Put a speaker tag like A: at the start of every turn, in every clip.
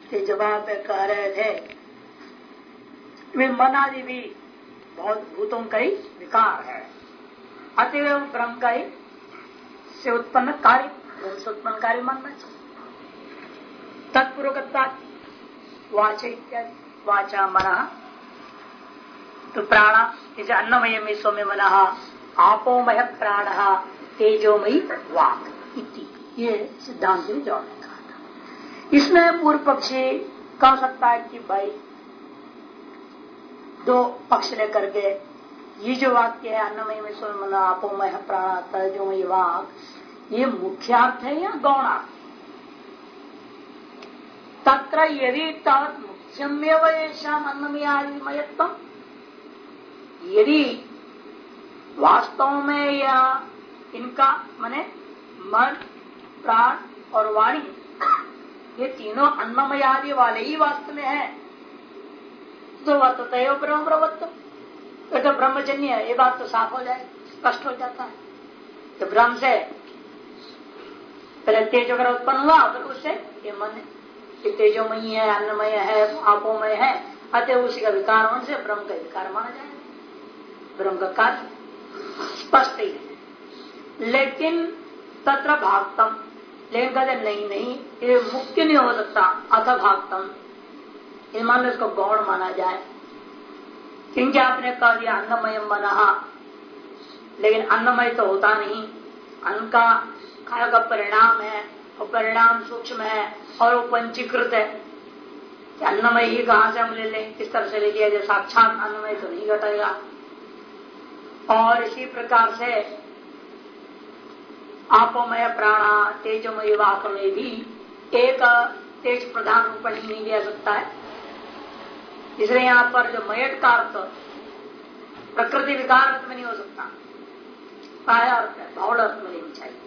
A: के जवाब में कह रहे थे वे मन आदि भी बहुत भूतों का ही विकार है, अतएव ब्रह्म का ही से उत्पन्न कार्य, ब्रह्म से उत्पन्न कार्य मानना चाहिए। तत्पूर्वकता वाचा इत्यादि, वाचा मन तो प्राण जैसे अन्नमय में सौम्य मन, आपोमय प्राण, तेजोमयी वाक इति, ये सिद्धांत ने जवाब में कहा था। इसमें पूर्व पक्षी कह सकता है कि भाई दो पक्ष लेकर के ये जो वाक्य है अन्नमय में सौम्य मन, आपोमय प्राण, तेजोमयी वाक, ये मुख्यार्थ है या गौणार्थ? तत्र यदि तत् मुख्यमेव येषाम् अन्नमयादिमयत्वम्, यदि वास्तव में या इनका माने मन, प्राण और वाणी ये तीनों अन्नमय आदि वाले ही वास्तव में है, तो वर्ततैव ब्रह्म प्रवत्त, तो ब्रह्मजन्य है, ये बात तो साफ हो जाए, स्पष्ट हो जाता है। तो ब्रह्म से पहले तेज वगैरह उत्पन्न हुआ, फिर उससे ये मन है, तेजोमयी है, अन्नमय है, आपोमय है, अतः उसी का विकार होने से ब्रह्म का विकार माना जाएगा, ब्रह्म का कार्य स्पष्ट ही है। लेकिन तत्र भागतम, लेकिन कहते नहीं ये मुख्य नहीं हो सकता, अथ भागतम, ये मान लो इसको गौण माना जाए, क्योंकि आपने कह दिया अन्नमय मनः, लेकिन अन्नमय तो होता नहीं, अन्न का खाया का परिणाम है और परिणाम सूक्ष्म है और वो पंचीकृत है। अन्नमय ही कहां से हम ले लें, किस तरह से ले लिया जाए, साक्षात अन्नमय तो नहीं घटेगा। और इसी प्रकार से आपोमय प्राण, तेजोमय वाक में भी एक तेज प्रधान रूप नहीं लिया सकता है, इसलिए यहाँ पर जो मयट का अर्थ प्रकृति विकार अर्थ में नहीं हो सकता, पाया अर्थ है, भावड़ अर्थ में लेनी चाहिए।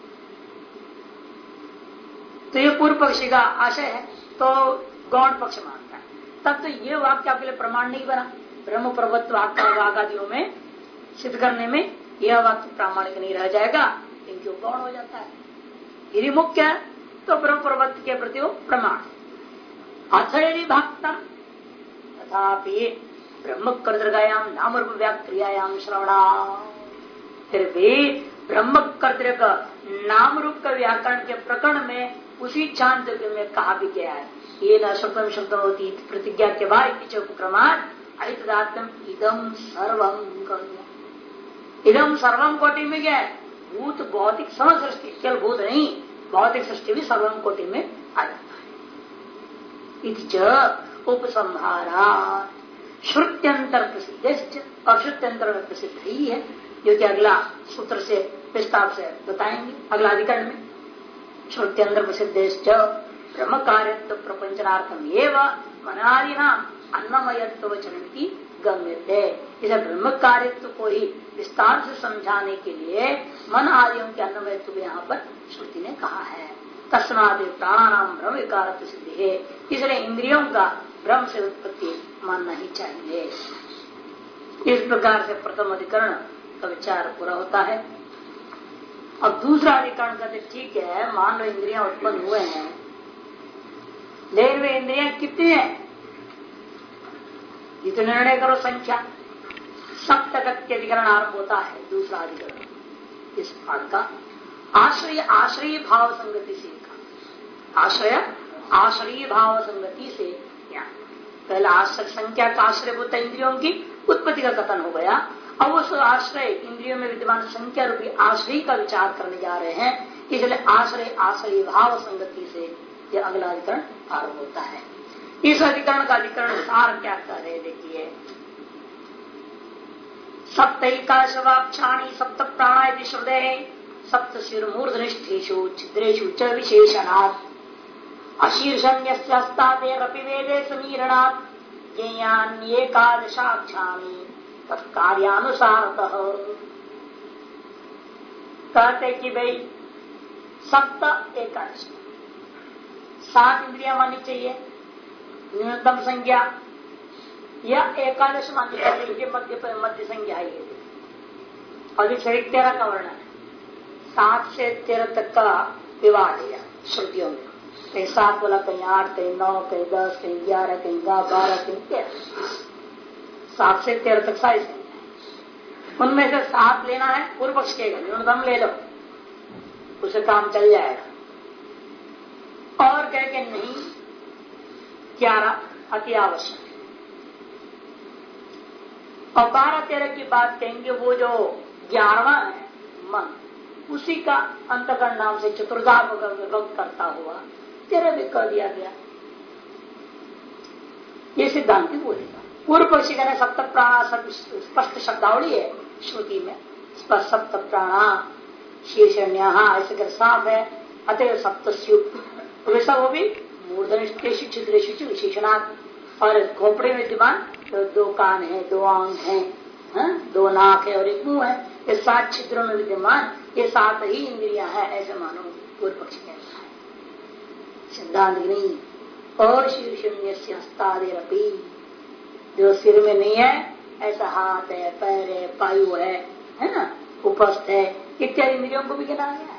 A: तो ये पूर्व पक्षी का आशय है, तो गौण पक्ष मानता है। तब तो ये वाक्य आपके लिए प्रमाण नहीं बना, ब्रह्म प्रभुत्व आदियों में सिद्ध करने में यह वाक्य प्रामाणिक नहीं रह जाएगा, क्योंकि वो गौण हो जाता है। यदि मुख्य है तो ब्रह्म प्रभुत्व के प्रति वो प्रमाण। अथ यदि भक्ता तथापि ब्रह्म कर्तृकायाम नाम रूप व्याक्रियायाम श्रवणा, फिर भी ब्रह्म कर्तृ का नाम रूप का व्याकरण के प्रकरण में उसी चांद्र में कहा भी गया है, ये न शब्दम शब्द होती प्रतिज्ञा के बाद पीछे उपक्रमान अहितदात्म इदम सर्वम, इदम सर्वम कोटि में गया है। भूत भौतिक समझ सृष्टि, केवल भूत नहीं, भौतिक सृष्टि भी सर्वम कोटि में आ जाता है। इति उपसंहारा श्रुत्यंतर प्रसिद्ध, और श्रुत्यंतर में प्रसिद्ध ही है, जो कि अगला सूत्र से विस्तार से बताएंगे अगला अधिकरण में। श्रुत्यंतर प्रसिद्ध ब्रह्म कार्यत्व प्रपंचनार्थम एवं मनादिना अन्नमयत्व वचन की गम्यते। इसे ब्रह्म कार्यत्व को ही विस्तार से समझाने के लिए मन आदियों के अन्नमयत्व यहाँ पर श्रुति ने कहा है। तस्माद प्राणानाम ब्रह्म विकारत्व सिद्धि है, इसलिए इंद्रियों का ब्रह्म से उत्पत्ति मानना ही चाहिए। इस प्रकार से प्रथम अधिकरण का विचार पूरा होता है। अब दूसरा अधिकरण कहते ठीक है, मान लो इंद्रियां उत्पन्न हुए हैं, लेकिन वे इंद्रियां कितनी है ये तो निर्णय करो संख्या। सप्तगत्य अधिकरण आरंभ होता है दूसरा अधिकरण इस पाठ का। आश्रय आश्रय भाव संगति से, आश्रय आश्रय भाव संगति से, पहला आश्रय संख्या का आश्रयभूत इंद्रियों की उत्पत्ति का कथन हो गया। अब उस आश्रय इंद्रियों में विद्यमान संख्या रूपी आश्रय का विचार करने जा रहे हैं, इसलिए आश्रय आश्रय भाव संगति से यह अगला अधिकरण आरंभ होता है। इस अधिकरण का अधिकरण सार क्या कह रहे देखिए। सप्तैकाशवाक्षाणि सप्त प्राणा श्रुते सप्त शिरमूर्धनिष्ठेषु छिद्रेषु च विशेषणात् अशीर्षण्यस्तादेरपि वेदे समीरणात् ज्ञेयान्येकादशाक्षाणि तत्कार्यानुसारतः। कहते कि भाई सप्त एकादश 7 इंद्रियां माननी चाहिए न्यूनतम संख्या, या एकादश माननी चाहिए मध्य संख्या है। और शरीर 13 का वर्णन है, 7 से 13 तक का विवाद है श्रुतियों में। कहीं 7 बोला, कहीं 8, कहीं 9, कहीं 10, कहीं 11, कहीं 12, कहीं 13। 7 से 13 तक सारी संख्या। उनमें से 7 लेना है पूर्व पक्ष के, न्यूनतम ले लो, उसे काम चल जाएगा। और कह के नहीं, 11 अति आवश्यक। और 12-13 की बात कहेंगे, वो जो 11वां है मन, उसी का अंतकरण नाम से चतुर्धा विभक्त करता हुआ 13 भी कर दिया गया। ये सिद्धांति बोलेगा। पूर्व पक्षी कहने सप्त प्राणा स्पष्ट शब्दावली है श्रुति में, स्पष्ट सप्त प्राणा शीर्षण्या ऐसे कर साफ है। अतः सप्तस्यु वैसा वो भी मूर्धनिष्ठेषु छिद्रेषु विशेषणात्। और खोपड़े में विद्यमान 2 कान है, 2 आंख है, 2 नाक है और 1 मुंह है। ये 7 छिद्रों में विद्यमान ये 7 ही इंद्रियां है, ऐसे मानो पूर्व पक्ष कहता है। सिद्धांत नहीं। और शीर्षण्य से हस्तादेरपि, जो सिर में नहीं है ऐसा हाथ है, पैर है, पायु है ना, उपस्थ है, इत्यादि इंद्रियों को भी गिना गया है।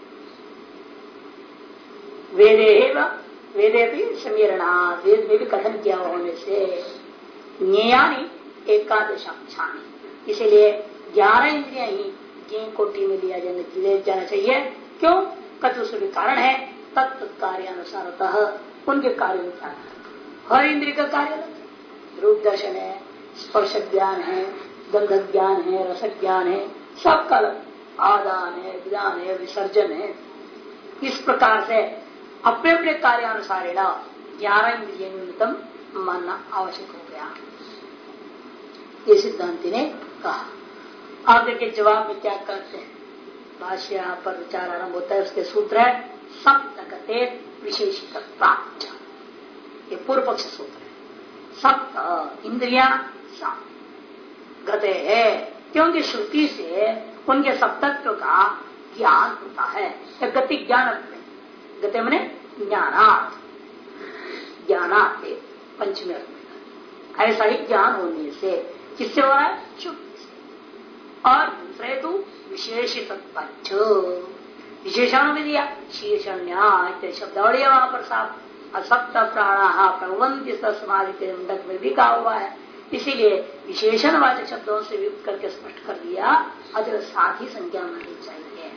A: वेदे भी समीरणा, वेद में भी कथन किया होने से ज्ञेयानि एकादशाक्षानि, इसीलिए 11 इंद्रियां ही ज्ञ कोटि में ले जाना चाहिए। क्यों? कथन भी कारण है, तत्व कार्यानुसारतः उनके कार्य क्या है। हर इंद्रिय का कार्य रूप दर्शन है, स्पर्श ज्ञान है, गंध ज्ञान है, रस ज्ञान है, सबका आदान है, विदान है, विसर्जन है। इस प्रकार से अपने अपने कार्यानुसार 11 इंद्रिय न्यूनतम मानना आवश्यक हो गया, ये सिद्धांति ने कहा। अब देखिए जवाब में क्या करते हैं। भाष्य यहाँ पर विचार आरंभ होता है, उसके सूत्र है सप्तगते विशेषिकत्वा, ये पूर्व पक्ष सूत्र है। सप्त इंद्रिया गते है, क्योंकि श्रुति से उनके सप्तत्व का ज्ञान होता है। गति ज्ञान में, गते मने ज्ञानार्थ, ज्ञानार्थ पंचमी अर्थ में, ऐसा ही ज्ञान होने से किससे हो रहा है? श्रुति से। और दूसरे तो विशेषित विशेषण में दिया शीर्षण्या शब्दावली वहां पर साफ असप्त प्राणा प्रवंति समाधि के मुंडक में भी कहा हुआ है। इसीलिए विशेषण वाचक शब्दों से युक्त करके स्पष्ट कर दिया, अगर साथ ही संज्ञा माननी चाहिए।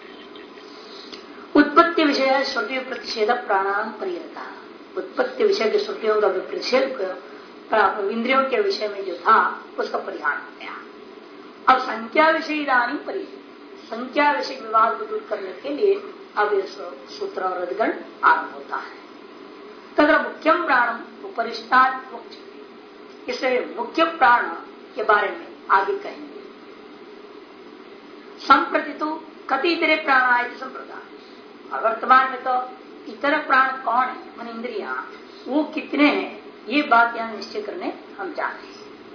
A: उत्पत्ति विषय श्रुति प्रतिषेध प्राणायाम परिहता, उत्पत्ति विषय की श्रुतियों का प्रतिषेध इंद्रियों के विषय में जो था उसका परिहार हो गया। अब संख्या विषय इदानी परिहर, संख्या विषय विवाद को दूर करने के लिए अब इस सूत्र और अधिगण आरंभ होता है। तथा मुख्यम प्राणम उपरिष्टात् मुख्य, इससे मुख्य प्राण के बारे में आगे कहेंगे। संप्रति तो कति इतरे प्राण आए संप्रदान, वर्तमान में तो इतर प्राण कौन है, मन इंद्रिया वो कितने हैं, ये बात यहाँ निश्चय करने हम जा रहे हैं।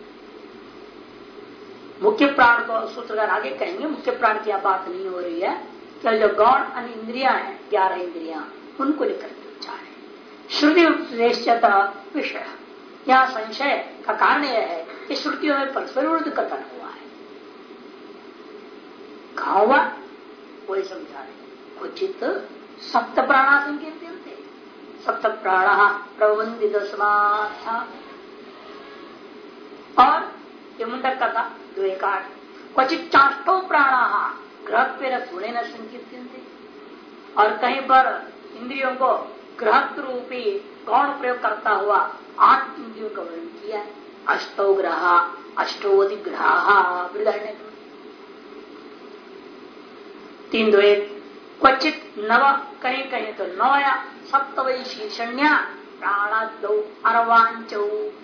A: मुख्य प्राण को सूत्रकार आगे कहेंगे, मुख्य प्राण की बात नहीं हो रही है, क्या जो गौण अन्य इंद्रिया है 11 इंद्रिया उनको लेकर के विचार है। श्रुति उपदेश विषय, यहाँ संशय का कारण यह है कि श्रुतियों में परस्पर विरुद्ध कथन हुआ है। कहा हुआ वही समझा रहे, उचित सप्त प्राणा संकीर्तन थे, सप्त प्राण प्रबंधित समाधा, और ये मुंडक का था 2-1-8, क्वचित चाष्टो प्राणा ग्रह पे गुणे न संकीर्तन थे, और कहीं पर इंद्रियों को ग्रह रूपी गौण प्रयोग करता हुआ 8 इंद्रियों का वर्णन किया है। अष्टो ग्रह अष्टो अधिग्रह बृहदारण्य 3-2-1, क्वचित नव, कहीं कहीं तो 9 या सप्तवई शीर्षण्या प्राणादो अरवांचो,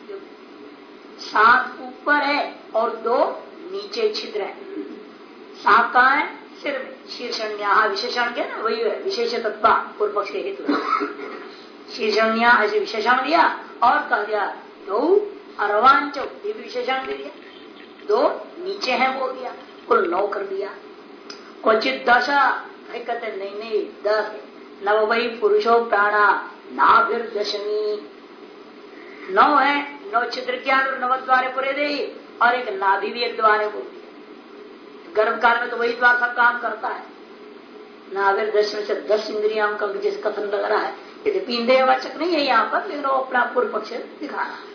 A: 7 ऊपर है और 2 नीचे छिद्र है। 7 कहाँ है? सिर में। शीर्षण्या विशेषण क्या ना, वही है विशेष तत्व पूर्व पक्ष के हेतु। शीर्षण्या ऐसे विशेषण दिया और कह दिया 2 अरवांचो, ये भी विशेषण दे दिया, 2 नीचे है वो दिया, कुल 9 कर दिया। क्वचित 10, कहते नहीं 10, नव वही पुरुषो प्राणा नाभिर्दशमी, 9 है, 9 छिद्र क्या 9 द्वारे पूरे दे, और एक नाभि भी एक द्वारे बोल दिया। गर्भ काल में तो वही द्वार सब काम करता है। नाभिर्दशमी से 10 इंद्रियों का जैसे कथन लग रहा है, यदि इंद्रिय वाचक नहीं है यहाँ पर, लेकिन वो अपना पूर्व पक्ष दिखा रहा है।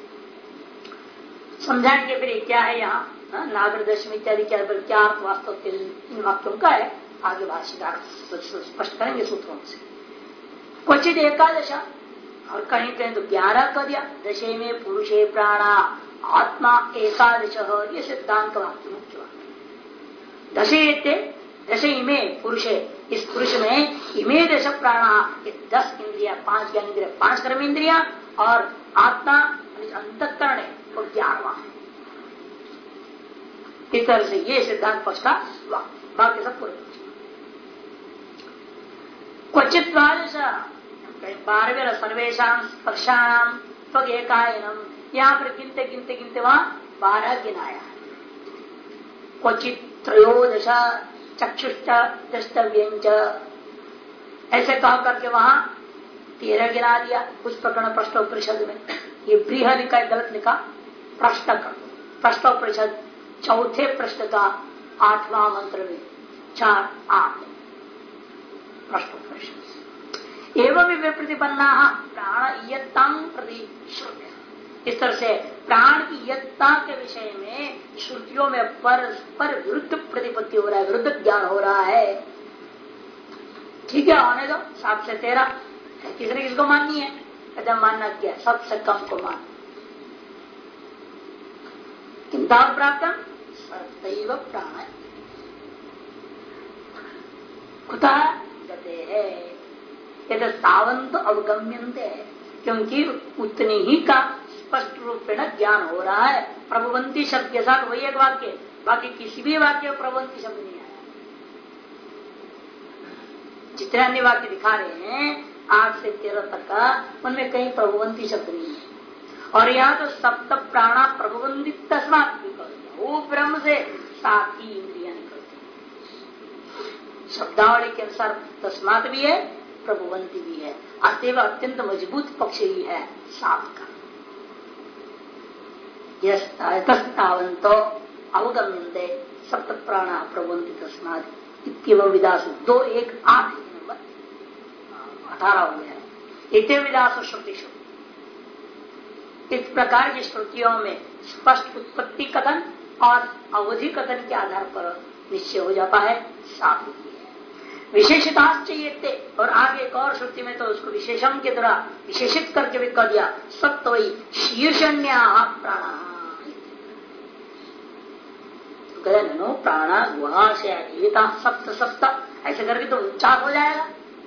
A: समझाएंगे फिर क्या है यहाँ नागर दशमी इत्यादि क्या अर्थ वास्तव इन वाक्यों का है, आगे भाष्यकार स्पष्ट करेंगे सूत्रों से। क्वचित एकादश, और कहीं कहीं तो 11 कर दिया, दशे में पुरुषे प्राणा आत्मा एकादश, ये सिद्धांत का वाक्य मुख्य वाक्य। दशे इमे पुरुषे, इस पुरुष में इमे दश प्राणा, 10 इंद्रिया, 5 ज्ञान इंद्रिया, 5 कर्म इंद्रिया, और आत्मा अंतःकरण है वो 11वां है। इस तरह से ये सिद्धांत पक्ष का वाक्य, बाकी सब पूरे क्वचित 12 सर्वेशा स्पर्शाणाम त्वग एकायनम, यहाँ पर गिनते गिनते गिनते वहां 12 गिनाया। क्वचित 13 चक्षुष्ट द्रष्टव्यंच, ऐसे कहा करके वहां 13 गिना दिया। कुछ प्रकरण प्रश्नोपनिषद में ये बृहद लिखा, गलत लिखा, प्रश्नोपनिषद चौथे प्रश्न का 8वां मंत्र में 4-8 प्रश्नोपनिषद। एवं विप्रतिपन्ना प्राण इयत्तां प्रति श्रुत्य, इस तरह से प्राण की इयत्ता के विषय में श्रुतियों में परस्पर विरुद्ध प्रतिपत्ति हो रहा है, विरुद्ध ज्ञान हो रहा है। ठीक है, आने दो 7 से 13, किसने किसको माननी है? कहते मानना क्या, सबसे कम को मान। किंता प्राप्त सतैव प्राण कुतः गते है, यदि सावंत अवगम्यन्ते, क्योंकि उतनी ही का स्पष्ट रूप में ज्ञान हो रहा है। प्रभुवंती शब्द के साथ वही एक वाक्य, बाकी किसी भी वाक्य में प्रभुवंती शब्द नहीं आया। जितने अन्य वाक्य दिखा रहे हैं 8 से 13 तक का, उनमें कहीं प्रभुवंती शब्द नहीं है। और यहाँ तो सप्त प्राणा प्रभुवंती तस्मात् निकलते, वो ब्रह्म से 7 ही इंद्रिया निकलती। शब्दावली के अनुसार तस्मात् भी है, प्रभुवंती भी है, अतएव अत्यंत मजबूत पक्ष ही है 7 का। यस्तावंतो अवगम्यन्ते सप्त प्राणा प्रभुवंती तस्मात् इत्येव विदासु 2 1 8 नंबर 18 हो गया है। इत्येव विदासु श्रुतिषु, इस प्रकार की श्रुतियों में स्पष्ट उत्पत्ति कथन और अवधि कथन के आधार पर निश्चय हो जाता है 7 ही है। विशेषताश्चयते, और आगे एक और श्रुति में तो उसको विशेषण के द्वारा विशेषित करके भी कह दिया, सप्त वही शीर्षण्या प्राणा, प्राणा गुहा से सप्त सप्त, ऐसे करके तो 49 हो जाएगा।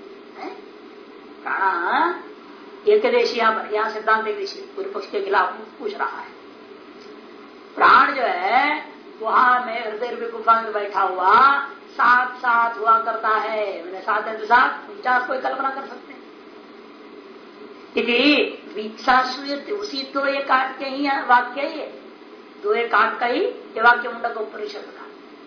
A: प्राणा एकदेशी, यहाँ सिद्धांत एकदेशी पूर्व पक्ष के खिलाफ पूछ रहा है। प्राण जो है वहां में हृदय गुफा में बैठा हुआ 7 हुआ करता है, मैंने 7 है तो 7 49 कोई कल्पना कर सकते हैं। उसी 2 1 8 के ही वाक्य, ये 2 1 8 का ही ये वाक्य मुंडक उपनिषद का।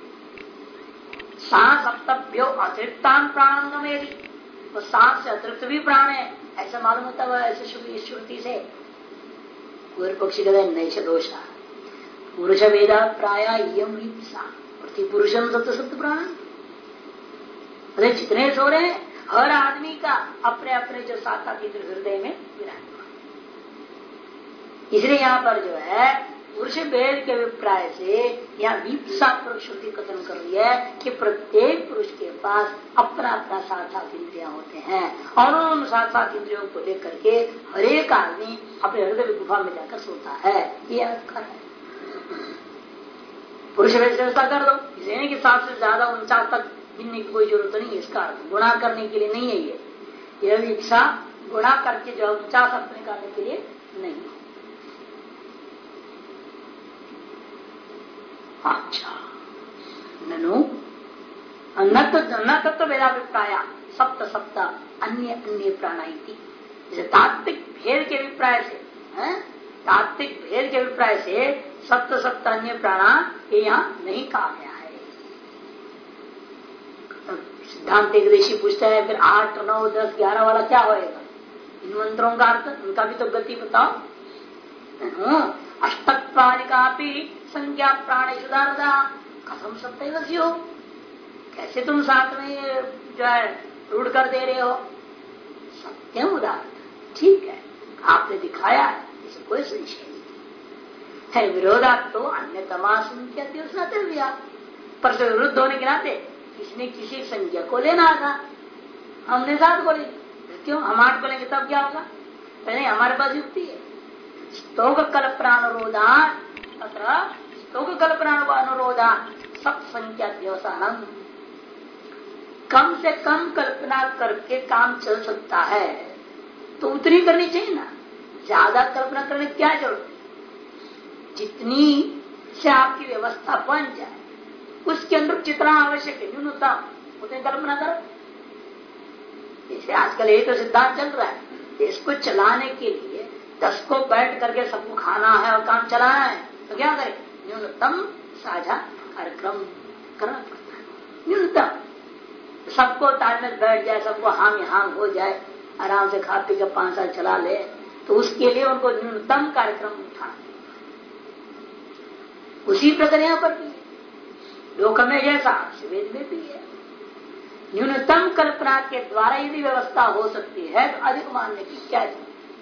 A: सप्तभ्यो अतिरिक्तान प्राणांगम, यदि वो 7 से अतिरिक्त भी प्राण है ऐसा मालूम होता है ऐसे श्रुति से। पूर्व पक्षी कहते हैं नैष दोष पुरुष वेदा प्राय प्रति पुरुषम सप्त प्राण। अरे जितने सो रहे हैं हर आदमी का अपने अपने जो 7 हृदय में विराजमान। इसलिए यहाँ पर जो है पुरुष भेद के अभिप्राय से यहाँ विप्सा श्रुति कथन कर रही है कि प्रत्येक पुरुष के पास अपना अपना 7 इंद्रियां होते हैं, और उन 7 इंद्रियों को लेकर के हरेक आदमी अपने हृदय गुफा में जाकर सोता है। ये अर्थ है। पुरुष भेद व्यवस्था कर दो, इसलिए नहीं कि 7 से ज्यादा 49 तक गिनने की कोई जरूरत नहीं है। इसका अर्थ गुणा करने के लिए नहीं है, ये विप्सा गुणा करके जो 49 अर्थ निकालने के लिए नहीं है। अच्छा, ननु न तत्व वेदाभिप्राय सप्त सप्त अन्य अन्य प्राणाइति, जैसे तात्विक भेद के अभिप्राय से, तात्विक भेद के अभिप्राय से सप्त सप्त अन्य प्राणा ये यहाँ नहीं कहा गया है। सिद्धांत एकदेशी पूछता है फिर 8 9 10 11 वाला क्या होएगा? इन मंत्रों का अर्थ, उनका भी तो गति बताओ। अष्टत्वादिका संज्ञा प्राण सुधारदा कथम सप्तैव हो, कैसे तुम 7 में जो है रूढ़ कर दे रहे हो? क्यों उदाहरण? ठीक है, आपने दिखाया है, इसे कोई संशय नहीं है। विरोधा तो अन्य तमाशा पर विरुद्ध होने के नाते किसने किसी संज्ञा को लेना था, हमने 7 को ले, क्यों हम 8 को लेंगे तब क्या होगा? पहले हमारे पास युक्ति है। स्तोक कल्पनानुरोधान तथा स्तोक कल्पनानुरोधान सब संख्या व्यवसान, कम से कम कल्पना करके काम चल सकता है तो उतनी करनी चाहिए ना, ज्यादा कल्पना करने की क्या जरूरत है? जितनी से आपकी व्यवस्था बन जाए उसके अंदर जितना आवश्यक है न्यूनतम उतनी कल्पना करो। इसे आजकल यही तो सिद्धांत चल रहा है, इसको चलाने के लिए 10 को बैठ करके सबको खाना है और काम चलाना है तो क्या करें? न्यूनतम साझा कार्यक्रम करना पड़ता है। न्यूनतम सबको तालमेल बैठ जाए, सबको हाम हो जाए, आराम से खा पी के 5 साल चला ले, तो उसके लिए उनको न्यूनतम कार्यक्रम उठाना। उसी प्रकार यहाँ पर भी लोक में जैसा वेद में भी है, न्यूनतम कल्पना के द्वारा यदि व्यवस्था हो सकती है तो अधिक मानने की क्या है?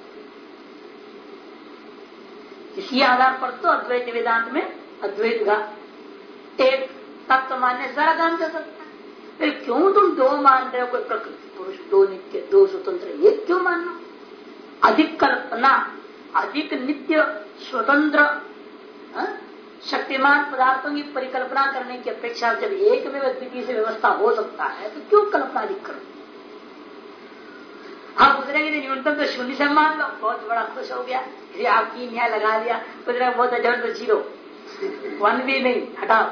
A: इसी आधार पर तो अद्वैत वेदांत में अद्वैत का एक तत्व मानने से सारा काम चल सकता है। फिर क्यों तुम 2 मान रहे हो? कोई प्रकृति पुरुष 2 नित्य 2 स्वतंत्र, ये क्यों मानना? अधिक कल्पना, अधिक नित्य स्वतंत्र शक्तिमान पदार्थों की परिकल्पना करने की अपेक्षा जब एक में व्यक्ति से व्यवस्था हो सकता है तो क्यों कल्पना अधिक करो? हाँ, दूसरे के न्यूनतम तो 0 से मान लो, बहुत बड़ा खुश हो गया, फिर आपकी न्याय लगा दिया, दूसरा बहुत अच्छा तो 0, 1 भी नहीं, हटाओ।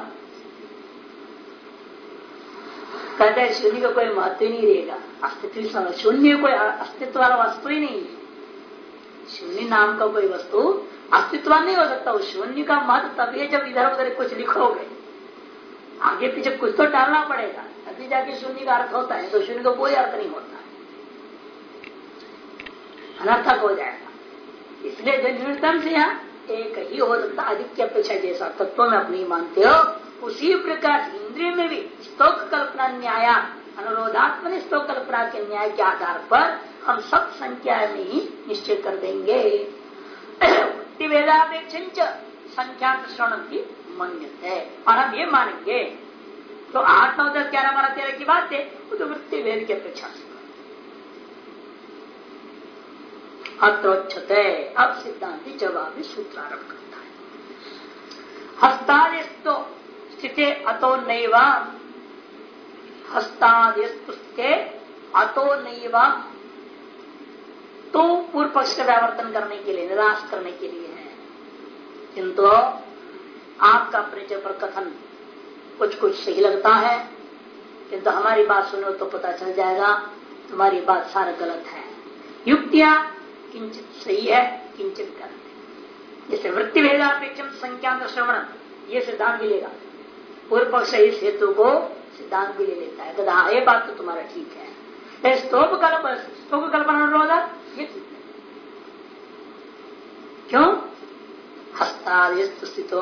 A: कहते हैं 0 का कोई महत्व ही नहीं रहेगा, अस्तित्व 0 कोई अस्तित्व वाला वस्तु ही नहीं है। 0 नाम का कोई वस्तु अस्तित्व नहीं हो सकता। उस 0 का महत्व तभी है जब इधर उधर कुछ लिखोगे, आगे पीछे कुछ तो डालना पड़ेगा तभी जाके 0 का अर्थ होता है, तो 0 का कोई अर्थ नहीं होता, अनर्थक हो जाएगा। इसलिए जो न्यूनतम से यहाँ एक ही हो सकता, अधिक की अपेक्षा जैसा तत्व में अपनी मानते हो उसी प्रकार इंद्रिय में भी स्तोक कल्पना न्याय अनुरोधात्मक स्तोक कल्पना के न्याय के आधार पर हम सब संख्या में ही निश्चय कर देंगे। वेदापेक्ष संख्या श्रवण की मान्यता है और हम ये मानेंगे तो 8, 9, 10, 11, 12, 13 की बात है, वो तो वृत्ति वेद की अपेक्षा से अत्रोच्चते। अब सिद्धांति जवाबी सूत्रारंभ करता है। हस्तादिस्तो स्थिते अतो नैवम, हस्तादिस्तो स्थिते अतो नैवम, तो पूर्व पक्ष का व्यावर्तन करने के लिए, निराश करने के लिए है। किंतु आपका परिचय पर कथन कुछ कुछ सही लगता है, किंतु हमारी बात सुनो तो पता चल जाएगा तुम्हारी बात सारा गलत है। युक्तियां किंचित सही है, किंचित गलत है। जैसे वृत्ति भेदापेक्षम संख्यांत श्रवण, ये सिद्धांत भी लेगा, पूर्व पक्ष इस हेतु को सिद्धांत भी ले लेता है, कहता ये बात तो तुम्हारा ठीक है। स्तोक कल्पना अनुरोध ये ठीक है। क्यों? हस्तादिस्त स्थितो,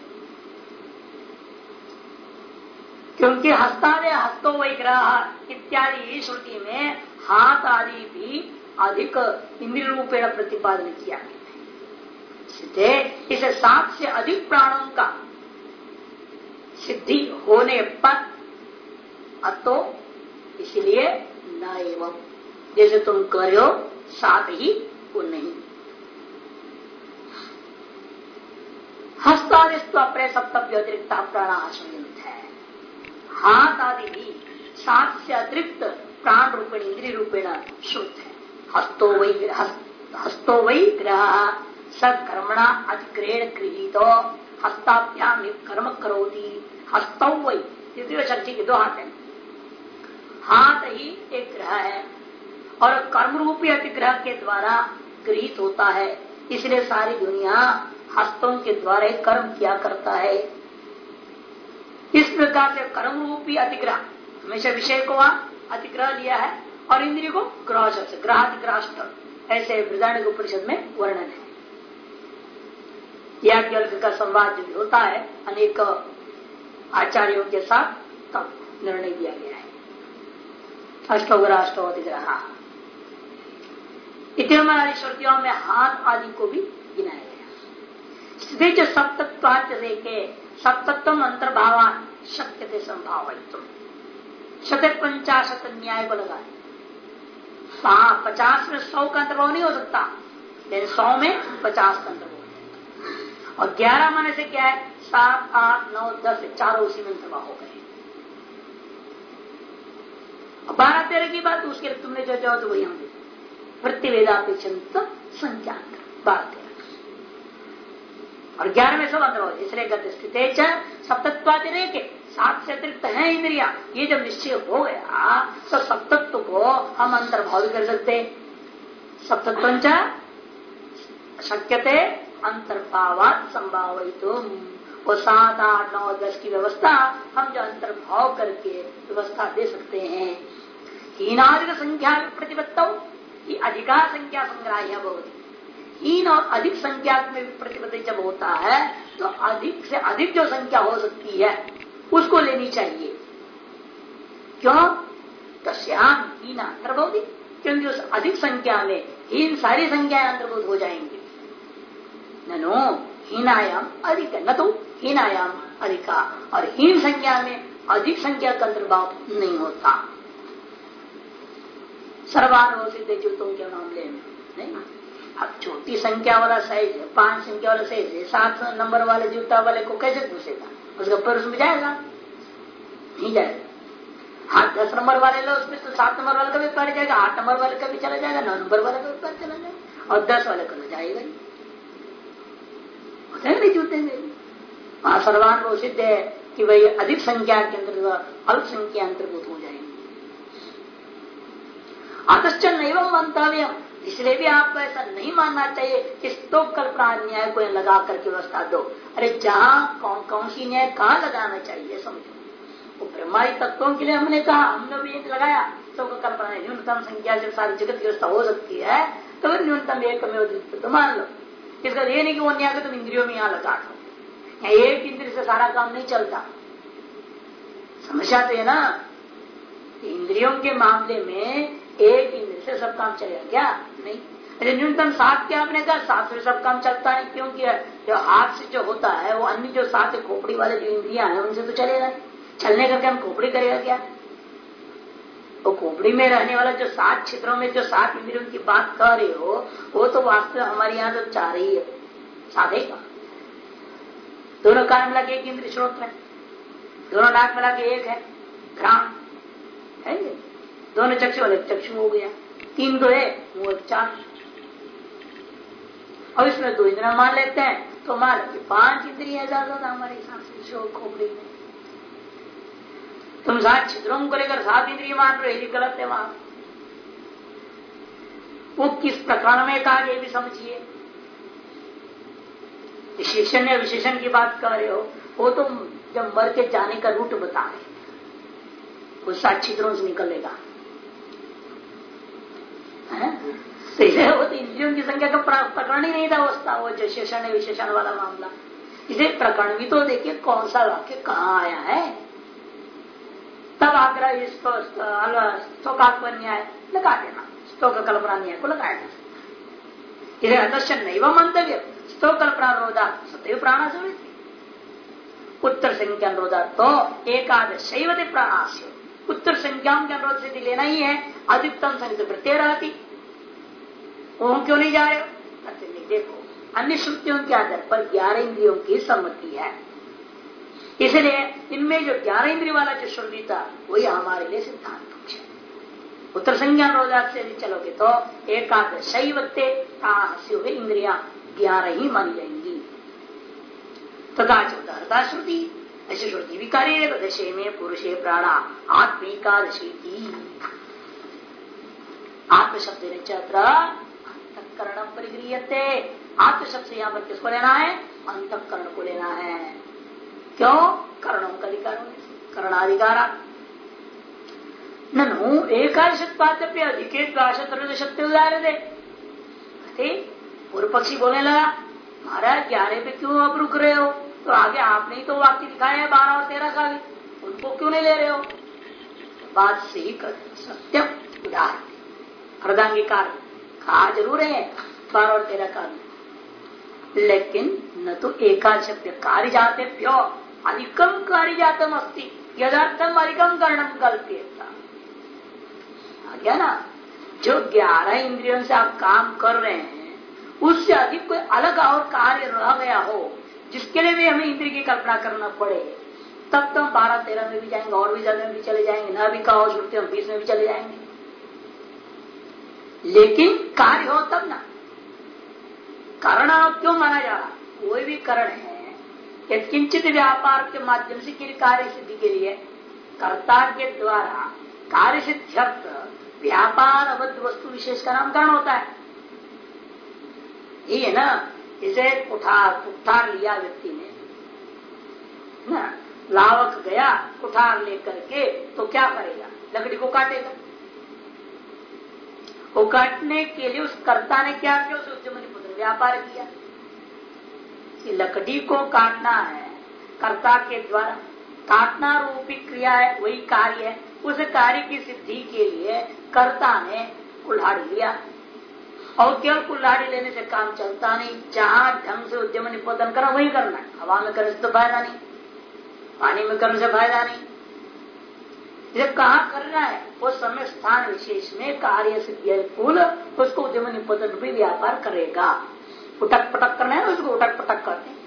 A: क्योंकि हस्तादे हस्तो वैग्रह इत्यादि श्रुति में हाथ आदि भी अधिक इंद्रिय रूपेण प्रतिपादन किया गया है। इसे 7 से अधिक प्राणों का सिद्धि होने पर अतो, इसलिए न एवं, जैसे तुम कह रहे हो 7 ही वो नहीं। हस्तादिस्तु अपने सप्तव्य अतिरिक्त प्राणाश्रयंत है। हाथ आदि भी 7 से अतिरिक्त प्राण रूपेण इंद्रिय रूपेण श्रुत है। हस्तो वै ग्रह सकर्मणा अधिग्रहण गृहीतो हस्ताभ्याम कर्म करोति। हस्तौ वै, तृतीय शक्ति के 2 हाथ हैं, हाथ ही एक ग्रह है और कर्म रूपी अतिग्रह के द्वारा गृहित होता है, इसलिए सारी दुनिया हस्तों के द्वारा कर्म किया करता है। इस प्रकार से कर्म रूपी अतिग्रह, हमेशा विषय को अतिग्रह लिया है और इंद्रिय को ग्रह से ग्रहातिग्राष्ट, ऐसे बृहदारण्यक उपनिषद में वर्णन है। याज्ञवल्क्य का संवाद जो भी होता है अनेक आचार्यों के साथ, तब निर्णय दिया गया है अष्टोग्रह अष्टो अधिग्रह। इतनी श्रुतियों में हाथ आदि को भी गिनाया गया। स्थिति जो सप्तत्वाच रेखे सप्तत्व अंतर्भावान शक्य थे संभावित 50 न्याय को लगा 50 में 100 का अंतर्भाव नहीं हो सकता, लेकिन 100 में 50 का अंतर्भाव हो जाएगा। और 11 माने से क्या है 7, 8, 9, 10 चारों उसी में अंतर्भाव हो गए। 12, 13 की बात उसके लिए तुमने जो जाओ तो वही हम प्रतिवेदापेक्षित संख्या 12, 13 और 11 में सब अंतर्भाव। इसलिए कहते स्थिति सप्तत्वादिरे के 7 से अतिरिक्त है इंद्रिया, ये जब निश्चय हो गया तो सप्तत्व को हम अंतर्भाव कर सकते। सप्तत्व शक्यते अंतर्भावात संभावितुम, वो 7, 8, 9, 10 की व्यवस्था हम जो अंतर्भाव करके व्यवस्था दे सकते हैं। हीनाधिक संख्या प्रतिबद्धौ की अधिकार संख्या संग्राह्य भवति। हीन और अधिक संख्या में प्रतिबद्ध जब होता है तो अधिक से अधिक जो संख्या हो सकती है उसको लेनी चाहिए। क्यों? तस्याम हीन अंतर्भवति, क्योंकि उस अधिक संख्या में हीन सारी संख्याएं अंतर्भूत हो जाएंगी। ननो हीनायाम अधिक, न तो हीनायाम अधिका, और हीन संख्या में अधिक संख्या का अंतर्भाव नहीं होता। सर्वानुभव सिद्ध जूतों के मामले में नहीं। अब छोटी संख्या वाला साइज है, 5 संख्या वाला साइज है, 7 नंबर वाले जूता वाले को कैसे घुसेगा? उसका पैर उसमें जाएगा? नहीं जाएगा। हाँ 10 नंबर वाले लो उसमें तो 7 नंबर वाले का भी पैर जाएगा, 8 नंबर वाले का भी चला जाएगा, 9 नंबर वाले का भी पैर चला जाएगा, और 10 वाले का तो जाएगा ही। होते हैं नहीं जूते में। वहां सर्वानुभव सिद्ध है कि वही अधिक संख्या के अंतर्गत अल्प संख्या अंतर्भूत हो जाएंगे। अतश्च नैवं मंतव्य, इसलिए भी आपको ऐसा नहीं मानना चाहिए कि स्तोक कल्पना न्याय को लगा करके व्यवस्था दो। अरे जहां कौन सी न्याय कहाँ लगाना चाहिए समझो। वो ब्रह्मादि तत्वों के लिए हमने कहा, हमने भी एक लगाया स्तोक कल्पना न्यूनतम संख्या से सारी जगत की व्यवस्था हो सकती है, तो फिर न्यूनतम एक में मान लो। इसका ये नहीं कि वो न्याय तुम इंद्रियों में यहाँ लगा दो, एक इंद्रिय से सारा काम नहीं चलता। समस्या तो है ना, इंद्रियों के मामले में एक इंद्रिय से सब काम चलेगा क्या? नहीं। अरे न्यूनतम 7 क्या आपने कहा, 7 से सब काम चलता है, क्योंकि जो हाथ से जो होता है वो अन्य जो 7 खोपड़ी वाले जो इंद्रियां हैं उनसे तो चलेगा। चलने का काम खोपड़ी करेगा क्या? वो खोपड़ी में रहने वाला जो 7 छिद्रों में जो 7 इंद्रियों की बात कर रहे हो, वो तो वास्तव हमारे यहाँ तो 4 ही है, 7 का। दोनों कान मिला के एक इंद्रिय श्रोत है, दोनों नाक मिला के एक है घ्राण है, दोनों चक्षु वाले चक्षु हो गया, 3 तो है वो 4। और इसमें 2 इंद्रियां मान लेते हैं तो मान लेते 5 इंद्रियां ज्यादा हमारे हिसाब से खोपड़ी में। तुम 7 छिद्रों को लेकर 7 इंद्रिय मान रहे, ये गलत है। वहां वो किस प्रकार में कहा ये भी समझिए। विशेषण या विशेषण की बात कर रहे हो, वो तो जब मर के जाने का रूट बता रहे, वो 7 छिद्रों से निकलेगा। तो वो तो इंद्रियों की संख्या का प्रकरण ही नहीं था अवस्था, वो जो शेषण विशेषण वाला मामला। इसे प्रकरण भी तो देखिए कौन सा वाक्य कहाँ आया है, तब आग्रह इसको स्तोकात्म न्याय लगा देना, स्तोक कल्पना न्याय को लगाया जा सकता। इसे अतश्च नैव मंतव्य स्तोक कल्पना रोधा सदैव प्राणा से उत्तर संख्या रोधा तो एकादश प्राणास्य, उत्तर संख्याओं के अनुरोध से लेना ही है। अधिकतम संख्या प्रत्यय रहती, वो क्यों नहीं जा रहे हो? नहीं, देखो अन्य श्रुतियों के आधार पर 11 इंद्रियों की सम्मति है, इसलिए इनमें जो 11 इंद्रिय वाला जो श्रुति था वही हमारे लिए सिद्धांत पक्ष है। उत्तर संज्ञा रोधात से यदि चलोगे तो एकादश इंद्रिया 11 ही मानी जाएंगी। तथा चौदह श्रुति, ऐसी श्रुति भी कार्य है। दशे में पुरुषे प्राणा आत्मिकादशी की आत्म शब्द अंतःकरण परिगृह्यते। आत्म शब्द से यहाँ पर किसको लेना है? अंतःकरण को लेना है। क्यों? करणों का अधिकार, करणाधिकारा ननु एकादशत्वाद्यपि अधिके उदाहरण दे। पूर्व पक्षी बोलने लगा, महाराज 11 पे क्यों आप रुक रहे हो? तो आगे आपने ही तो वाक्य दिखाया है 12 और 13 का भी, उनको क्यों नहीं ले रहे हो? बात सही कर, सत्यम उदाहरण अर्धांगीकार कहा जरूर है 12 और 13 काल में, लेकिन न तो एकाशब्द कार्य जाते प्यो अधिकम कार्य जातम अस्ति यदार्थम अधिकम करणम कल्प्यता। आ गया ना, जो 11 इंद्रियों से आप काम कर रहे हैं उससे अधिक कोई अलग और कार्य रह गया हो जिसके लिए भी हमें इंद्रिय की कल्पना करना पड़े, तब तो हम 12-13 में भी जाएंगे, और भी ज्यादा में भी चले जाएंगे, ना भी कहो छुट्टी हम 20 में भी चले जाएंगे। लेकिन कार्य हो तब ना, कारण क्यों माना जा रहा? कोई भी कारण है कि किंचित व्यापार के माध्यम से कार्य सिद्धि के लिए कर्ता के द्वारा कार्य सिद्ध्यर्थ व्यापार अबद्ध वस्तु विशेष का नामकरण होता है। ये है ना, इसे कुठार लिया व्यक्ति ने ना, लावक गया कुठार लेकर के, तो क्या करेगा? लकड़ी को काटेगा। वो काटने के लिए उस कर्ता ने क्या किया? उस उद्यमी पुत्र व्यापार किया कि लकड़ी को काटना है कर्ता के द्वारा, काटना रूपी क्रिया है, वही कार्य है। उस कार्य की सिद्धि के लिए कर्ता ने कुल्हाड़ी लिया, और केवल कुल्हाड़ी लेने से काम चलता नहीं, जहां ढंग से उद्यम निपोधन करा वही करना है। हवा में करने से तो फायदा नहीं, पानी में करने से फायदा नहीं, इसे कहा करना है वो समय स्थान विशेष में कार्य सिद्धि अनुकूल उसको उद्यम निपोधन भी व्यापार करेगा। उटक पटक करना है उसको उटक पटक करते हैं।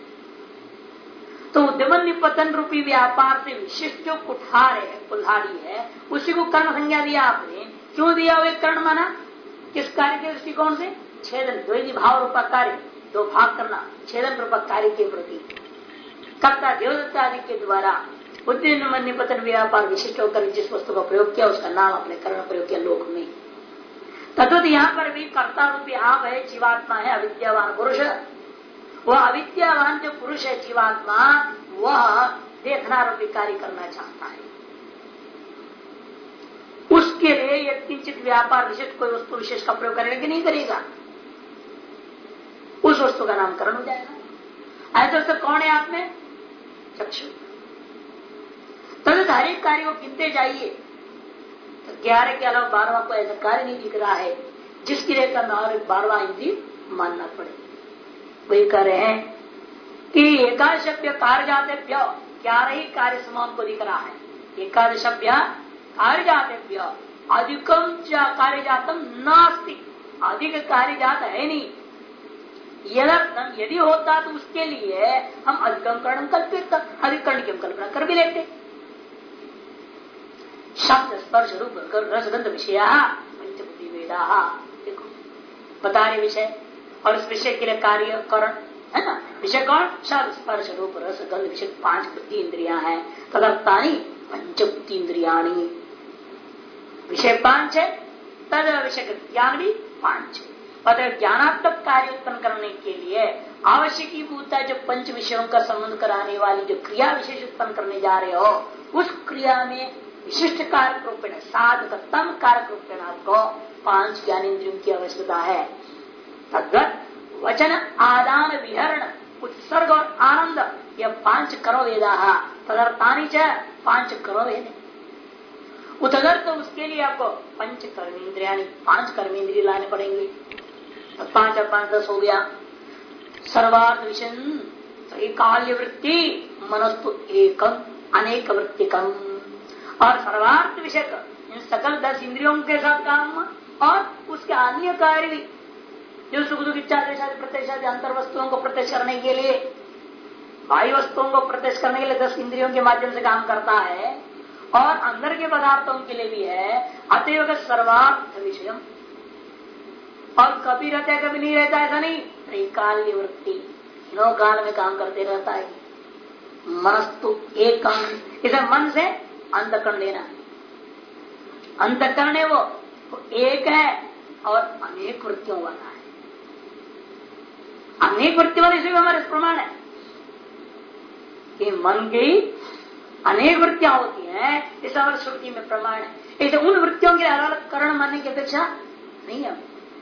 A: तो उद्यम निपतन रूपी व्यापार से विशिष्ट जो कुठार है, कुल्हाड़ी है, उसी को कर्ण संज्ञा दिया आपने। क्यों दिया? वो एक कर्ण माना किस कार्य के दृष्टिकोण से? छेदन, द्वैधी भाव रूपा कार्य, दो भाग करना, छेदन रूपा कार्य के प्रति कर्ता देवदत्ता आदि के द्वारा उद्यम निपतन व्यापार विशिष्ट होकर जिस वस्तु का प्रयोग किया उसका नाम अपने कर्ण प्रयोग किया लोक में। तद्वत यहाँ पर भी कर्ता रूपी आप है, जीवात्मा है, अविद्यावान पुरुष। वह अविद्यावान जो पुरुष है जीवात्मा, वह देखना रूपी कार्य करना चाहता है। उसके लिए यह किंचित व्यापार विशिष्ट कोई वस्तु विशेष का प्रयोग करेगा कि नहीं करेगा, उस वस्तु का नामकरण हो जाएगा। ऐसे तो कौन है आप में? चक्षु। तब हर एक कार्य को गिनते जाइए तो 11 के अलावा 12वां को ऐसा कार्य नहीं दिख रहा है जिसके लिए करना और 12वां इंद्रिय मानना पड़े। वही कह रहे हैं कि एकादशभ्य कार्य जाते 11 ही कार्य समान को दिख रहा है। एकादशभ्य कार्य जाते अधिकम कार्य जातम नास्ति, अधिक कार्य जात है नहीं। यदि होता तो उसके लिए हम अधिकम करण कल्पित, अधिकरण की हम कल्पना कर भी लेते। शब्द स्पर्श रूप रसगंध विषय पंचबुद्धि वेदा, देखो बता रहे विषय और इस विषय के लिए कार्य करण है ना। विषय कौन? शब्द स्पर्श रूप रसगंध विषय 5 बुद्धि इंद्रिया है। तदर्थानी पंचबुद्धि इंद्रियाणी, विषय 5 है, तद विषय ज्ञान भी 5 है। और ज्ञानात्मक कार्य उत्पन्न करने के लिए आवश्यक ही भूता जो 5 विषयों का संबंध कराने वाली जो क्रिया विशेष उत्पन्न करने जा रहे हो, उस क्रिया में विशिष्ट कारक रूपेण साधकतम कारक रूपेण आपको 5 ज्ञानेन्द्रियों की आवश्यकता है। तद्वत वचन आदान विहरण उत्सर्ग और आनंद, यह 5 करो वेदा, तदर्थानी च 5 करो वेद। उतदर्थ उसके लिए आपको 5 कर्मेंद्रिया 5 कर्मेंद्रिय लाने पड़ेंगे। 5 और 5 10 हो गया। सर्वार्थ विषय काल्य वृत्ति मनस्तु एकम अनेक वृत्तिकम, और सर्वार्थ विषय इन सकल 10 इंद्रियों के साथ काम और उसके अन्य कार्य भी जो सुख दुख इच्छा प्रत्यक्ष अंतर वस्तुओं को प्रत्यक्ष करने के लिए, बाह्य वस्तुओं को प्रत्यक्ष करने के लिए 10 इंद्रियों के माध्यम से काम करता है और अंदर के पदार्थों के लिए भी है। अतएव सर्वार्थ विषय, और कभी रहता है कभी नहीं रहता, ऐसा नहीं। त्रैकाल्य वृत्ति तीनों काल में काम करते रहता है। मनस्तु एकम, इसे मन से अंतःकरण लेना। अंतःकरण है वो एक है और अनेक वृत्तियों वाला है। अनेक वृत्ति वाले से हमारे प्रमाण है कि मन की अनेक वृत्तियां होती हैं, इस हमारे श्रुति में प्रमाण है। इसे उन वृत्तियों के अलग अलग करण मानने की अपेक्षा नहीं है।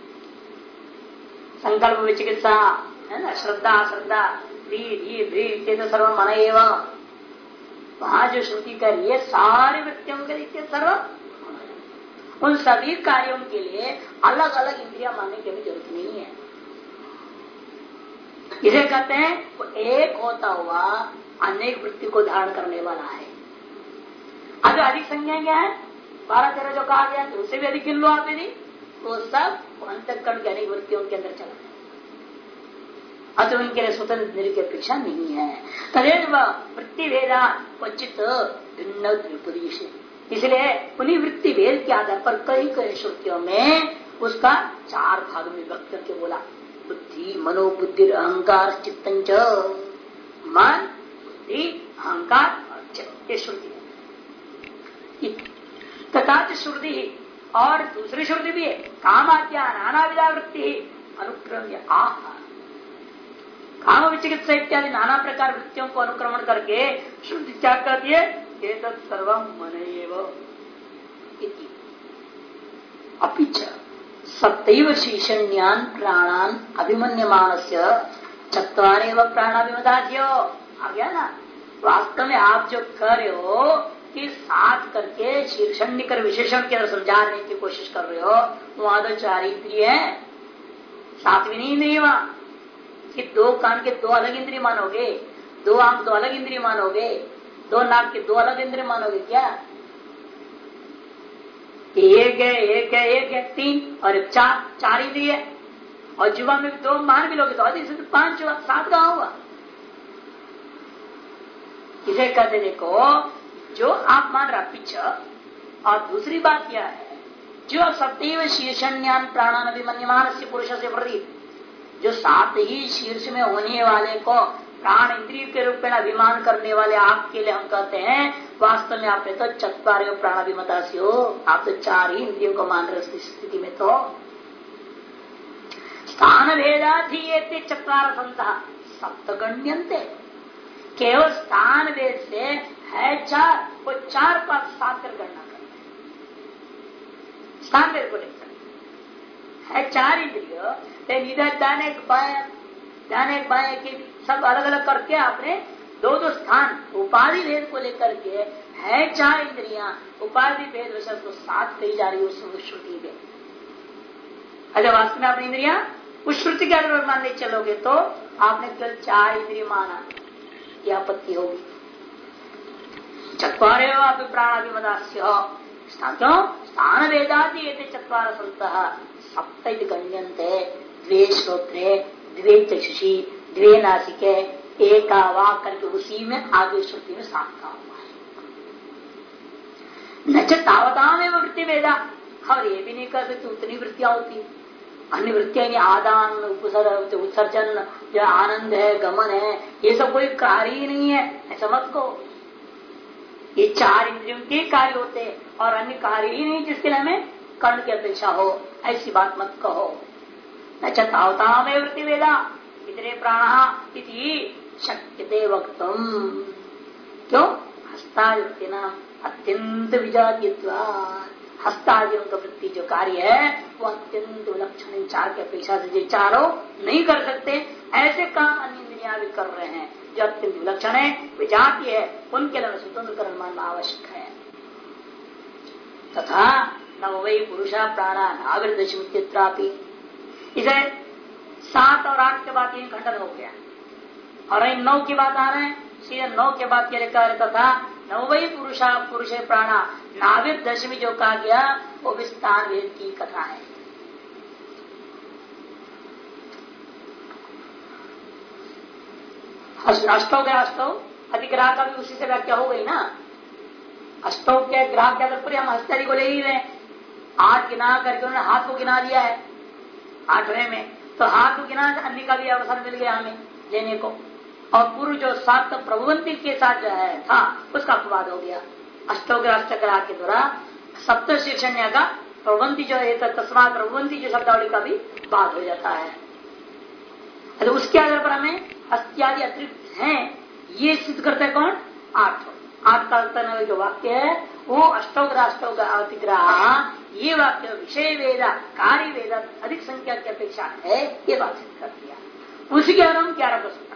A: संकल्प विचिकित्सा है ना, श्रद्धा श्रद्धा तो सर्व मन एवं, वहां जो श्रुति कर रही है सारी वृत्तियों के लिए सर्व, उन सभी कार्यों के लिए अलग अलग इंद्रियां मानने की भी जरूरत नहीं है। इसे कहते हैं वो एक होता हुआ अनेक वृत्ति को धारण करने वाला है। अब अधिक संज्ञा क्या है, 12-13 जो कहा गया, तो उससे भी अधिक गिन लो आप यदि, वो सब अंतःकरण की अनेक वृत्तियों के अंदर चला है। अतः उनके लिए स्वतंत्र इंद्रिय की अपेक्षा नहीं है। तदेव वृत्ति भेदा क्वचित भिन्न त्रिपुरीश, इसलिए उन्हीं वृत्ति भेद के आधार पर कई कई श्रुतियों में उसका 4 भाग में व्यक्त करके बोला। बुद्धि, मनोबुद्धि, अहंकार, चित्तंच, मन, बुद्धि, अहंकार और चित्त, ये श्रुति है। तथा श्रुति और दूसरी श्रुति भी है, कामाद्या नाना विधा वृत्ति अनुक्रम आह, काम विचिकित्सा इत्यादि नाना प्रकार वृत्तियों को अनुक्रमण करके श्रुति क्या कहती है, एतत् सर्वं मन एव इति। अपिच सत्यैव शीर्षण्यान प्राणान अभिमन्यमानस्य चत्वारेव प्राणाभिमदास्यो, आ गया ना। वास्तव में आप जो कर रहे हो कि साथ करके शीर्षण्य कर विशेषण के अंदर समझाने की कोशिश कर रहे हो, वहां तो 4 इंद्रिय है, 7वीं नहीं वहां कि 2 कान के 2 अलग इंद्रिय मानोगे, 2 आंख 2 अलग इंद्रिय मानोगे, 2 नाक के 2 अलग इंद्रिय मानोगे क्या? एक है 3 और 4 इंद्रिय, और जुबा में 2 मान भी लोगे तो अधिक से 5 7 का होगा। इसे कहते देखो, जो आप मान रहा पीछे, और दूसरी बात यह है जो सत्यव शीर्षण्यान प्राणान अभिमन्यमान से पुरुष से प्रतीत, जो साथ ही शीर्ष में होने वाले को प्राण इंद्रिय के रूप में अभिमान करने वाले आपके लिए हम कहते हैं, वास्तव में आपने तो 4 प्राणाभिमता से हो, आप तो 4 ही इंद्रियों को मान रहे स्थिति में। तो स्थान भेदाधीयते 4 संतः सप्तगण्यन्ते, केवल स्थान भेद से है 4, वो 4 का 7 कर गणना करते हैं। स्थान भेद को लेकर है 4 इंद्रिय, इधर दाने बाएं की सब अलग अलग करके आपने 2 स्थान उपाधि भेद को लेकर के है 4 इंद्रियां, उपाधि भेद वैसे उसको 7 कही जा रही है उस श्रुति में। अगर वास्तव में आपने इंद्रियां उस श्रुति के आधार पर मानने चलोगे तो आपने केवल 4 इंद्रिय माना, यह आपत्ति होगी। 4 प्राणाभिमदास्य स्थान भेदादि 4 संतः सप्त गण्यन्ते, 2 श्रोत्रे, 2 चक्षुषी, 2 नासिके, 1 वाक् करके उसी में आगे श्रुति में 7 का हुआ है। न तावतामेव वृत्ति भेदा, और ये भी नहीं कर सकते उतनी वृत्तियां होती, अन्य वृत्तियां आदान उत्सर्जन, जो आनंद है, गमन है, ये सब कोई कार्य ही नहीं है, ऐसा मत कहो। ये 4 इंद्रियों के कार्य होते हैं और अन्य कार्य ही नहीं जिसके लिए हमें कर्ण की अपेक्षा हो, ऐसी बात मत कहो। न चावता में वृत्ति वेदा इतने प्राण शक्यते वक्तुम, क्यों? हस्तादि नाम अत्यंत विजातीयत्वा, हस्तादियों का वृत्ति जो कार्य है वो अत्यंत विलक्षण 4 के अपेक्षा से जो 4 नहीं कर सकते, ऐसे काम अन्य इंद्रियां भी कर रहे हैं जो अत्यंत विलक्षण है, विजातीय है, उनके लिए स्वतंत्र कर्म मानना आवश्यक है। तथा नव वही पुरुषा प्राणा नागृदशमित्रापि, इसे 7 और 8 के बाद ये खंडन हो गया, और 9 की बात आ रहे हैं, सीधे 9 के बाद क्या लिखा है, तथा नव वही पुरुषा पुरुष प्राणा नाविक दशमी जो कहा गया वो विस्तार वेद की कथा है। अष्टों के अष्टों अधिग्रह का भी उसी से व्याख्या हो गई ना। अष्टों के ग्रह के अगर हम हस्तारी को ले ही रहे, 8 गिना करके उन्होंने हाथ को गिना दिया है 8वें में, तो हाथ को गिना अन्य का भी अवसर मिल गया हमें लेने को, और पूर्व जो 7 प्रभुवंती के साथ जो है था उसका अपवाद हो गया। अष्टोग्रह अष्टग्रह के द्वारा सप्त शीर्षण्य का प्रबंधी जो है तस्मात प्रबंधी जो शब्दावली का भी बात हो जाता है। तो उसके आधार पर हमें हस्त्यादि अतिरिक्त हैं ये सिद्ध करते हैं कौन? 8 का जो वाक्य है वो अष्टोग्रह अतिग्रह, ये वाक्य विषय वेदा कार्य वेदा अधिक संख्या की अपेक्षा है, ये बात सिद्ध कर दिया। उसी के आधार 11 को सुना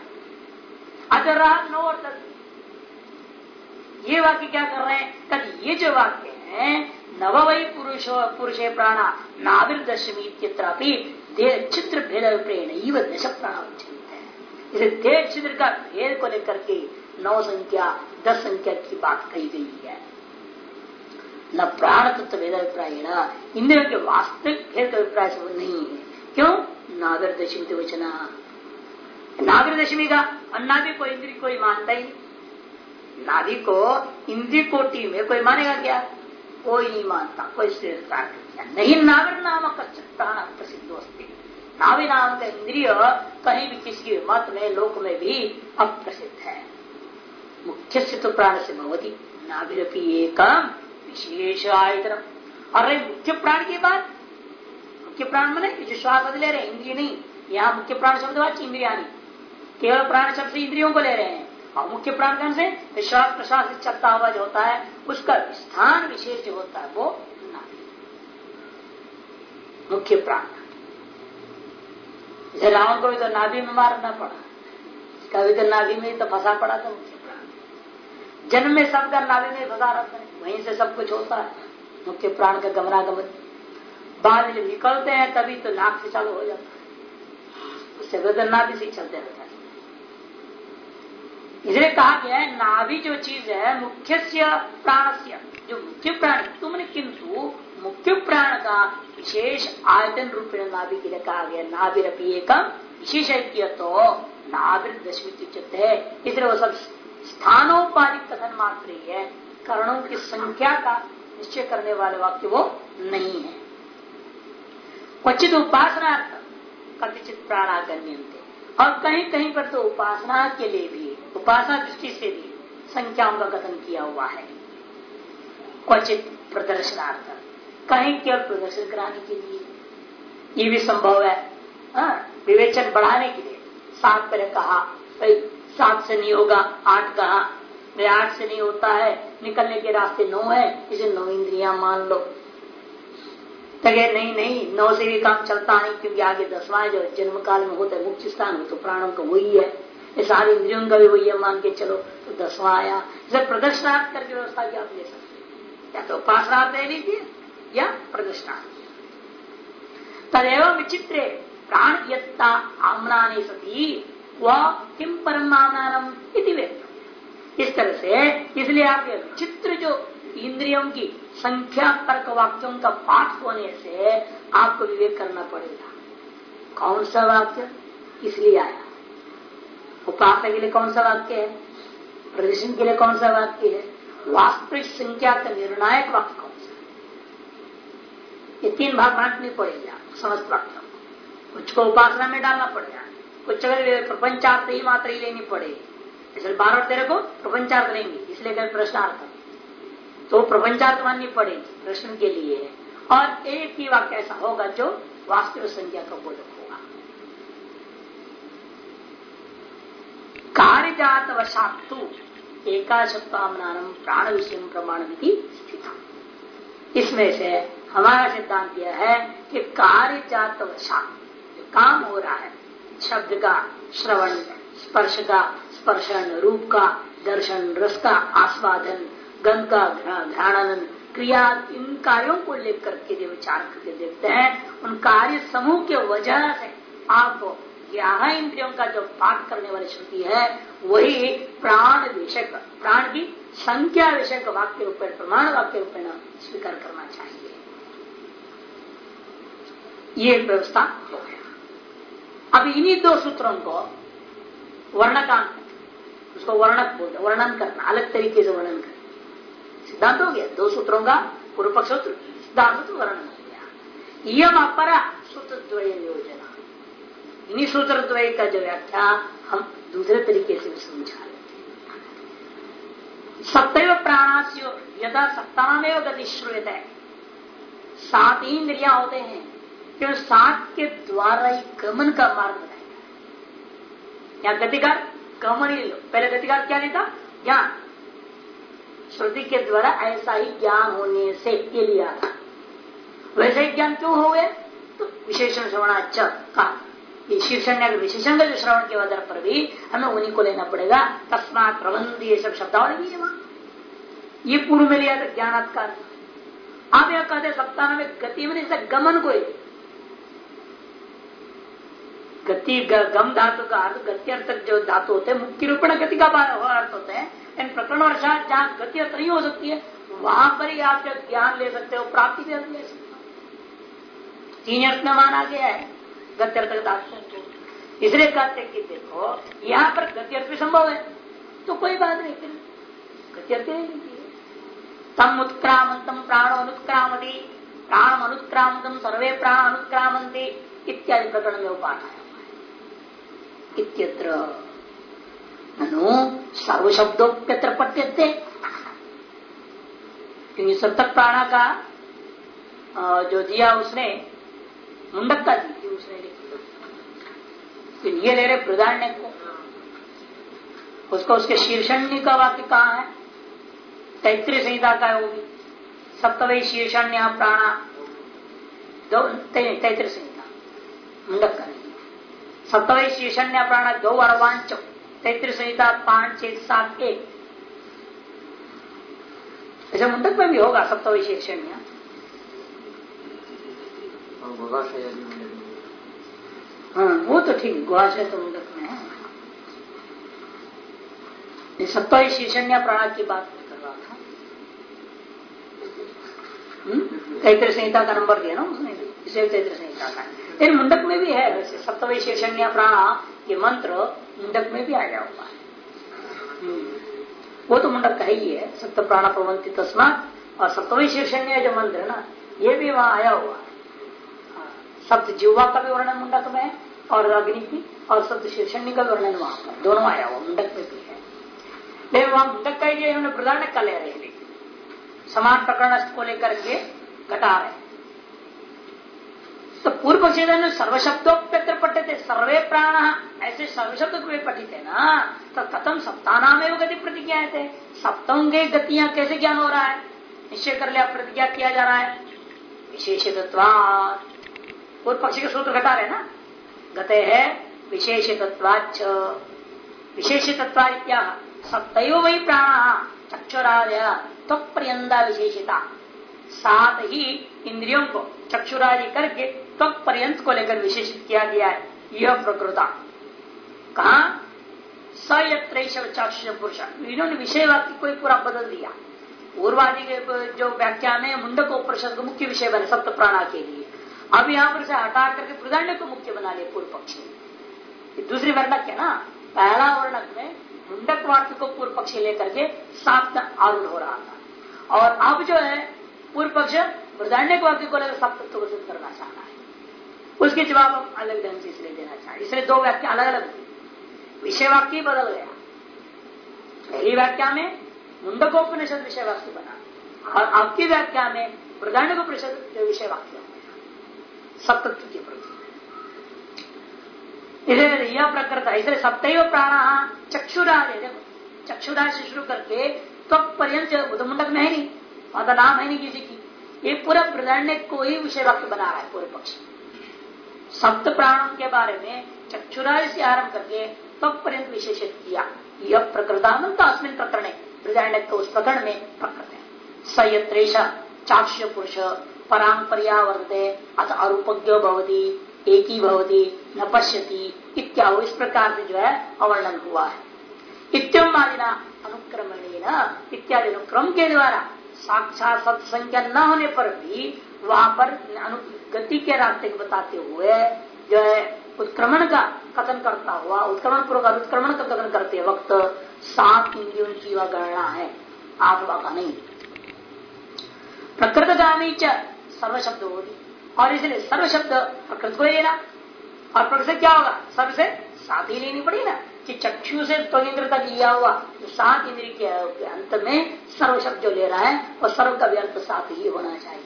A: अतः 9 और 10 ये वाक्य क्या कर रहे हैं? कभी ये जो वाक्य है हैं नव वही पुरुषे प्राणा नाभिर्दशमी छिद्र भेद अभिप्रेण दश प्राण उच्चरित है। देह छिद्र का भेद को लेकर के 9 संख्या 10 संख्या की बात कही गई है। न प्राण तत्व भेद अभिप्राय इंद्रियों के वास्तविक भेद का अभिप्राय से वो नहीं है। क्यों? नाभिर्दशमी वचना, नाभिर्दशमी का अन्नाभि को इंद्रिय कोई मानता ही, नाभि को इंद्रिय कोटि में कोई मानेगा क्या? कोई नहीं मानता, कोई श्रेष्ठता नहीं। नाभिर नाम कच्च प्राण प्रसिद्ध होते, नाभि नाम का इंद्रिय कहीं भी किसी मत में लोक में भी अप्रसिद्ध है। मुख्य से तो प्राण से भवती नाभिरपि एकम विशेष आयतन। और मुख्य प्राण की बात, मुख्य प्राण माने जो श्वास ले रहे इंद्रिय नहीं, यहाँ मुख्य प्राण शब्द वाच्य इंद्रिया नहीं, केवल प्राण शब्द से इंद्रियों को ले रहे हैं। और मुख्य प्राण कौन से? श्वास प्रश्वास से चलता हुआ जो होता है उसका स्थान विशेष जो होता है वो नाभि, मुख्य प्राण। जैसे रावण को भी तो नाभि में मारना पड़ा, कभी तो नाभि में तो फंसा पड़ा था मुख्य प्राण। जन्म में सबका नाभि में फंसा रहता है, वहीं से सब कुछ होता है। मुख्य प्राण का गमनागमन बाद जब निकलते हैं तभी तो नाक से चालू हो जाता है, उससे बदल नाभि से चलते रहता है। इसलिए कहा गया है नाभि जो चीज है मुख्य प्राणस्य, जो मुख्य प्राण तुमने, किंतु मुख्य प्राण का विशेष आयतन रूप में नाभि के लिए कहा गया। नाभिरपि एकम विशेष तो नाभिर्दशमी है। इसलिए वो सब स्थानोपाधिक कथन मात्र ही है, करणों की संख्या का निश्चय करने वाले वाक्य वो नहीं है। क्वचित उपासनार्थ कथिचित प्राणागण्यन्ते, और कहीं कहीं पर तो उपासना के लिए भी, उपासना दृष्टि से भी संख्याओं का कथन किया हुआ है। क्वचित प्रदर्शनार्थ, कहीं केवल प्रदर्शन कराने के लिए, ये भी संभव है। विवेचन बढ़ाने के लिए 7 पहले कहा, भाई 7 से नहीं होगा 8 कहा, 8 से नहीं होता है, निकलने के रास्ते 9 है, इसे 9 इंद्रियां मान लो। नहीं 9 से भी काम चलता नहीं, क्योंकि आगे 10वां जो जन्म काल में होता है मुख्य स्थान, तो प्राणों का वही है, ये सारी इंद्रियों का भी वही है मान के चलो, तो 10वां आया। इसे प्रदर्शनार्थ करके व्यवस्था की आप ले सकते, या तो उपासनार्थ ले लीजिए या प्रदर्शनार्थ। तदेव विचित्रे प्राण यत्ता आमनाने सती वह किम परम आमनानम इति वेद। इस तरह से इसलिए आपके विचित्र जो इंद्रियों की संख्या तर्क वाक्यों का पाठ होने से आपको विवेक करना पड़ेगा। कौन सा वाक्य इसलिए आया, उपासना के लिए कौन सा वाक्य है, प्रदर्शन के लिए कौन सा वाक्य है, वास्तविक संख्या का निर्णायक वाक्य कौन सा है। ये 3 भाग बांटने पड़ेगा समस्त वाक्यों को। कुछ को उपासना में डालना पड़ेगा, कुछ अगर प्रपंचार्थ ही मात्र ही लेनी पड़ेगी। इसलिए 12 और 13 को प्रपंचार्थ लेंगे, इसलिए कहीं प्रश्नार्थ तो प्रपंचार्थ माननी पड़ेगी प्रश्न के लिए। और एक ही वाक्य ऐसा होगा जो वास्तविक संख्या का बोधक होगा। कार्यजात वशात्तु एकाशत्वामनानम प्राण विषय प्रमाण विधि स्थित। इसमें से हमारा सिद्धांत यह है कि कार्यजात वशात जो काम हो रहा है, शब्द का श्रवण, स्पर्श का स्पर्शन, रूप का दर्शन, रस का आस्वादन, गंध का घ्राणन, क्रिया, इन कार्यों को लेकर के जो विचार करके देखते हैं, उन कार्य समूह के वजह से आपको 11 इंद्रियों का जो पाठ करने वाली श्रुति है वही प्राण विषय, प्राण की संख्या विषय का वाक्य रूप में, प्रमाण वाक्य रूप में स्वीकार करना चाहिए। ये व्यवस्था हो गया। अब इन्हीं 2 सूत्रों को वर्णकांत, उसको वर्णक बोलते, वर्णन करना, अलग तरीके से वर्णन करना सिद्धांत हो गया। 2 सूत्रों का पूर्व पक्ष सूत्र, सिद्धांत सूत्र, वर्णन हो गया। यम अपरा सूत्रद्वय योजना, इन्हीं सूत्रद्वय का जो व्याख्या हम दूसरे तरीके से भी समझा लेते हैं। सप्तैव प्राणास्यो यदा सप्तामेव गति श्रूयते, 7 इंद्रियां होते हैं, क्यों 7 के द्वारा ही गमन का मार्ग बनाएगा। या गतिकार गमन ही लो, पहले गतिकार क्या नहीं था, ज्ञान। श्रुति के द्वारा ऐसा ही ज्ञान होने से ये लिया था। वैसे ही ज्ञान क्यों हो गए, तो विशेषण श्रवणाच का शीर्षण विशेषण जो श्रवण के आधार पर भी हमें उन्हीं को लेना पड़ेगा। तस्मात् प्रबंध, ये सब शब्दावली भी है वहां, ये पूर्व में लिया था ज्ञानात्कार, आप यह कहते सप्ताह में गति में से गमन को गति गम धातु का अर्थ गत्यर्थक जो धातु होते हैं मुख्य रूपेण गति का अर्थ होते हैं। इन प्रकरण और जहाँ गति अर्थ नहीं हो सकती है वहां पर ही आप जब ज्ञान ले सकते हो, प्राप्ति भी अर्थ ले सकते हो। तीन अर्थ में माना गया है गत्यर्थक धातु को, इसलिए कहते कि देखो यहाँ पर गत्यर्थ भी संभव है तो कोई बात नहीं, गत्यर्थ तम उत्क्रामंतम प्राणो अनुत्क्रामति प्राणम अनुत्क्रामंतम सर्वे प्राण अनुत्क्रामंति इत्यादि प्रकरण में पाठ आया हुआ है। इत्यत्र ननु सर्वशब्दोप्यत्र पठ्यते, क्योंकि सप्तक प्राणा का जो दिया उसने मुंडक का दी थी उसने लिखी, ये ले रहे प्रधान्य को, उसको उसके शीर्षण्य का वाक्य कहा है, तैत्रीय संहिता का है वो भी, सप्तवै शीर्षण्य प्राणा तैत्रीय संहिता मुंडक का नहीं, सप्तवै शीर्षण्य प्राणा 2 अर्वांच तैत्रीय संहिता 5, 6, 7, 1 ऐसे मुंडक में भी होगा सप्तवै शीर्षण्य। हाँ वो तो ठीक, गुहाशय तो मुंडक में है। सप्तवै शीर्षण्य प्राणा की बात कर रहा था, तैत्रीय संहिता का नंबर दिया ना उसने, इसे तैत्रीय संहिता का, लेकिन मुंडक में भी है वैसे सप्तवै शीर्षण्य प्राणा ये मंत्र मुंडक में भी आया हुआ है। वो तो मुंडक का ही है, सप्त प्राण प्रवंती तस्मात्, और सप्तवै शीर्षण्य जो मंत्र है ना ये भी वहां आया हुआ है। सप्त जीवा का भी वर्णन मुंडक में है और अग्नि की, और सप्त शीर्षण्य का वर्णन वहां पर दोनों आया हुआ मुंडक में भी है। लेकिन वहां मुंडक का ही उन्होंने प्रधान का ले रहे समान प्रकरण को लेकर के घटा रहे। तो पूर्व पक्षी सर्वशब्दोप्यत्र पठित सर्वे प्राण, ऐसे सर्वशब्द को पठित है ना, तो कथम सप्तानाम एवं गति प्रतिज्ञा थे, सप्तों के गतियां कैसे ज्ञान हो रहा है, निश्चय कर लिया, प्रतिज्ञा किया जा रहा है विशेषितत्वात्। पूर्व पक्षी के सूत्र घटा रहे ना, गते है विशेषितत्वाच्च, विशेषितत्वा सप्तयो वही प्राण चक्षुरादय त्वक्पर्यंता विशेषिता, साथ ही इंद्रियों को चक्षुरादि करके त्वक पर्यंत को लेकर विशेषित किया गया है। यह प्रकृता कहा सयत्रैष चाक्षुष पुरुष, इन्होंने विषय वाक्य कोई पूरा बदल दिया। पूर्वादि के जो व्याख्या में मुंडक उपनिषद को मुख्य विषय बने सप्त प्राणा के लिए, अब यहाँ पर से हटा करके प्रधान्य को मुख्य बना लिया पूर्व पक्षी। दूसरी वर्णक है ना, पहला वर्णक में मुंडक वाक्य को पूर्व पक्षी लेकर के सात आरूढ़ हो रहा था, और अब जो है पूर्व पक्ष प्रधान्य वाक्य को लेकर सब तत्व को सिद्ध करना चाह रहा है। उसके जवाब हम अलग ढंग से इसलिए देना चाहें, इसलिए दो व्याख्या अलग अलग थी, विषय वाक्य बदल गया। पहली व्याख्या में मुंडकोपनिषद विषय वाक्य बना, और आपकी व्याख्या में प्रधान्योपनिषद विषय वाक्य सब तत्व के प्रति। इसलिए यह प्रकृत है, इसलिए सप्तैव प्राण चक्षुरादि, देखो चक्षुरादि से शुरू करके त्वक पर्यंत मुंडक में है नहीं, वहां नाम है नहीं किसी की, ये पूरा प्रधान्य को ही विषय वाक्य बना रहा है पूरे पक्ष। सप्त प्राणों के बारे में चक्षुरादि से आरंभ करके त्वक पर्यंत विशेषित किया। यह प्रकृतानंत अस्मिन् प्रकरणे, प्रधान्य को उस प्रकरण में प्रकृत है। सयत्रेश चाक्ष पुरुष परांग पर्यावर्तते अथ अरूपज्ञो भवति एकी भवति न पश्यति इत्यादि, इस प्रकार से जो है अवर्णन हुआ है। इत्यम आदिना अनुक्रमणेन, इत्यादि अनुक्रम के द्वारा साक्षात सत्संख्या न होने पर भी वहां पर गति के रास्ते को बताते हुए जो है उत्क्रमण का कथन करता हुआ, उत्क्रमण पूर्वक अनुत्क्रमण का कथन करते वक्त 7 इंद्रियों की वह गणना है, 8वां का नहीं। प्रकृतगामी च सर्वशब्द होगी, और इसलिए सर्वशब्द प्रकृत को लेना, और प्रकृत से क्या होगा, सर्व से 7 ही लेनी पड़ी ना, कि चक्षु से त्वगिंद्र तक लिया हुआ तो 7 इंद्रिय के अंत में सर्व शब्द जो ले रहा है और सर्व का भी अर्थ 7 ही होना चाहिए।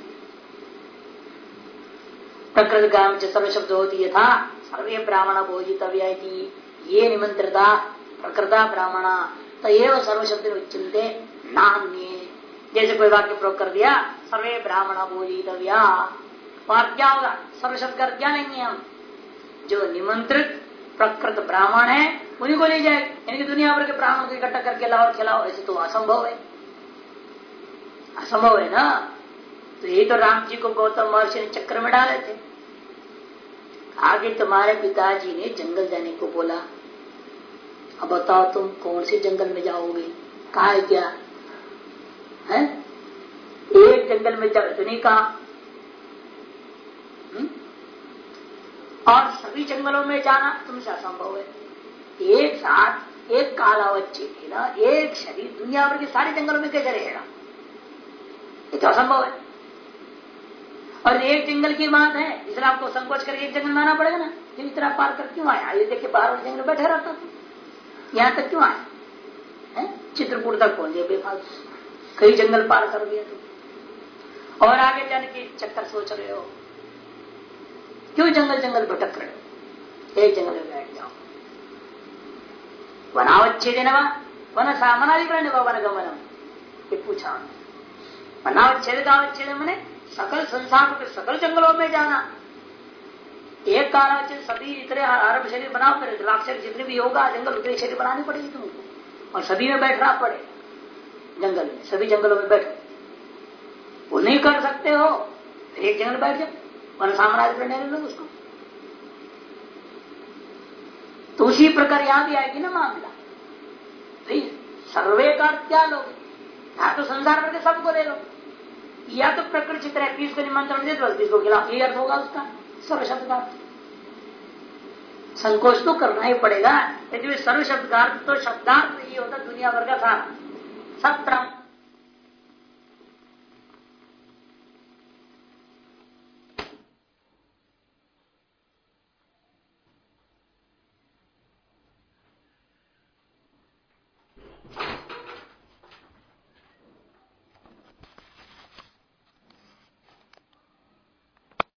A: प्रकृत गाम सर्व शब्द होती था सर्वे ब्राह्मण भोजितव्य, ये निमंत्रिता प्रकृता ब्राह्मण तयेव सर्व शब्द उच्चन्ते नान्ये। जैसे कोई वाक्य प्रयोग कर दिया सर्वे ब्राह्मण भोजितव्य, और क्या होगा, सर्व शब्द कर क्या लेंगे हम, जो निमंत्रित प्रकृत ब्राह्मण है उन्हीं को ले जाए, यानी दुनिया भर के ब्राह्मण को इकट्ठा करके लाओ और खिलाओ, ऐसे तो असंभव है, असंभव है ना। तो यही तो राम जी को गौतम महर्षि ने चक्र में डाले थे। आगे तुम्हारे पिताजी ने जंगल जाने को बोला, अब बताओ तुम कौन से जंगल में जाओगे, कहा है क्या है? एक जंगल में जाओ तो नहीं कहा, और सभी जंगलों में जाना तुमसे असंभव है। एक साथ एक कालावच्छेद है ना, एक शरीर दुनिया भर के सारे जंगलों में कैसे रहेगा, ये तो असंभव है। और एक जंगल की बात है, इसलिए आपको संकोच करके एक जंगल में आना पड़ेगा ना। फिर इतना पार कर क्यों आया? ये देखिए बाहर वाले जंगल में बैठे रहता था, यहाँ तक क्यों आया है? चित्रकूट तक पहुंच गए बेफालतू, कई जंगल पार कर दिया तो। और आगे जाने की चक्कर सोच रहे हो, क्यों जंगल जंगल भटक रहे हो? एक जंगल में बैठ जाओ। वनावच्छेदेन वन सामनाधिकरण वन गमनम, ये पूछा वनावच्छेद का अवच्छेद मैंने सकल संसार के सकल जंगलों में जाना। एक कालावच्छेद सभी इतने अरब शरीर बनाओ, फिर लाख शरीर जितने भी होगा जंगल उतने शरीर बनानी पड़ेगी तुमको, और सभी में बैठना पड़े जंगल में, सभी जंगलों में बैठो। वो नहीं कर सकते हो, फिर एक जंगल बैठ जाओ, वन साम्राज्य लो उसको। तो उसी प्रकार यहां भी आएगी ना मामला। तो सर्वे का क्या लोगे? या तो संसार करके सबको ले लो, या तो प्रकृति चित्र है, 20 को निमंत्रण दे दो, 20 को खिलाफ, ये अर्थ होगा उसका सर्व शब्द का। संकोच तो करना ही पड़ेगा, यदि सर्व शब्द का अर्थ तो शब्दार्थ ये होता दुनिया भर का सारा सब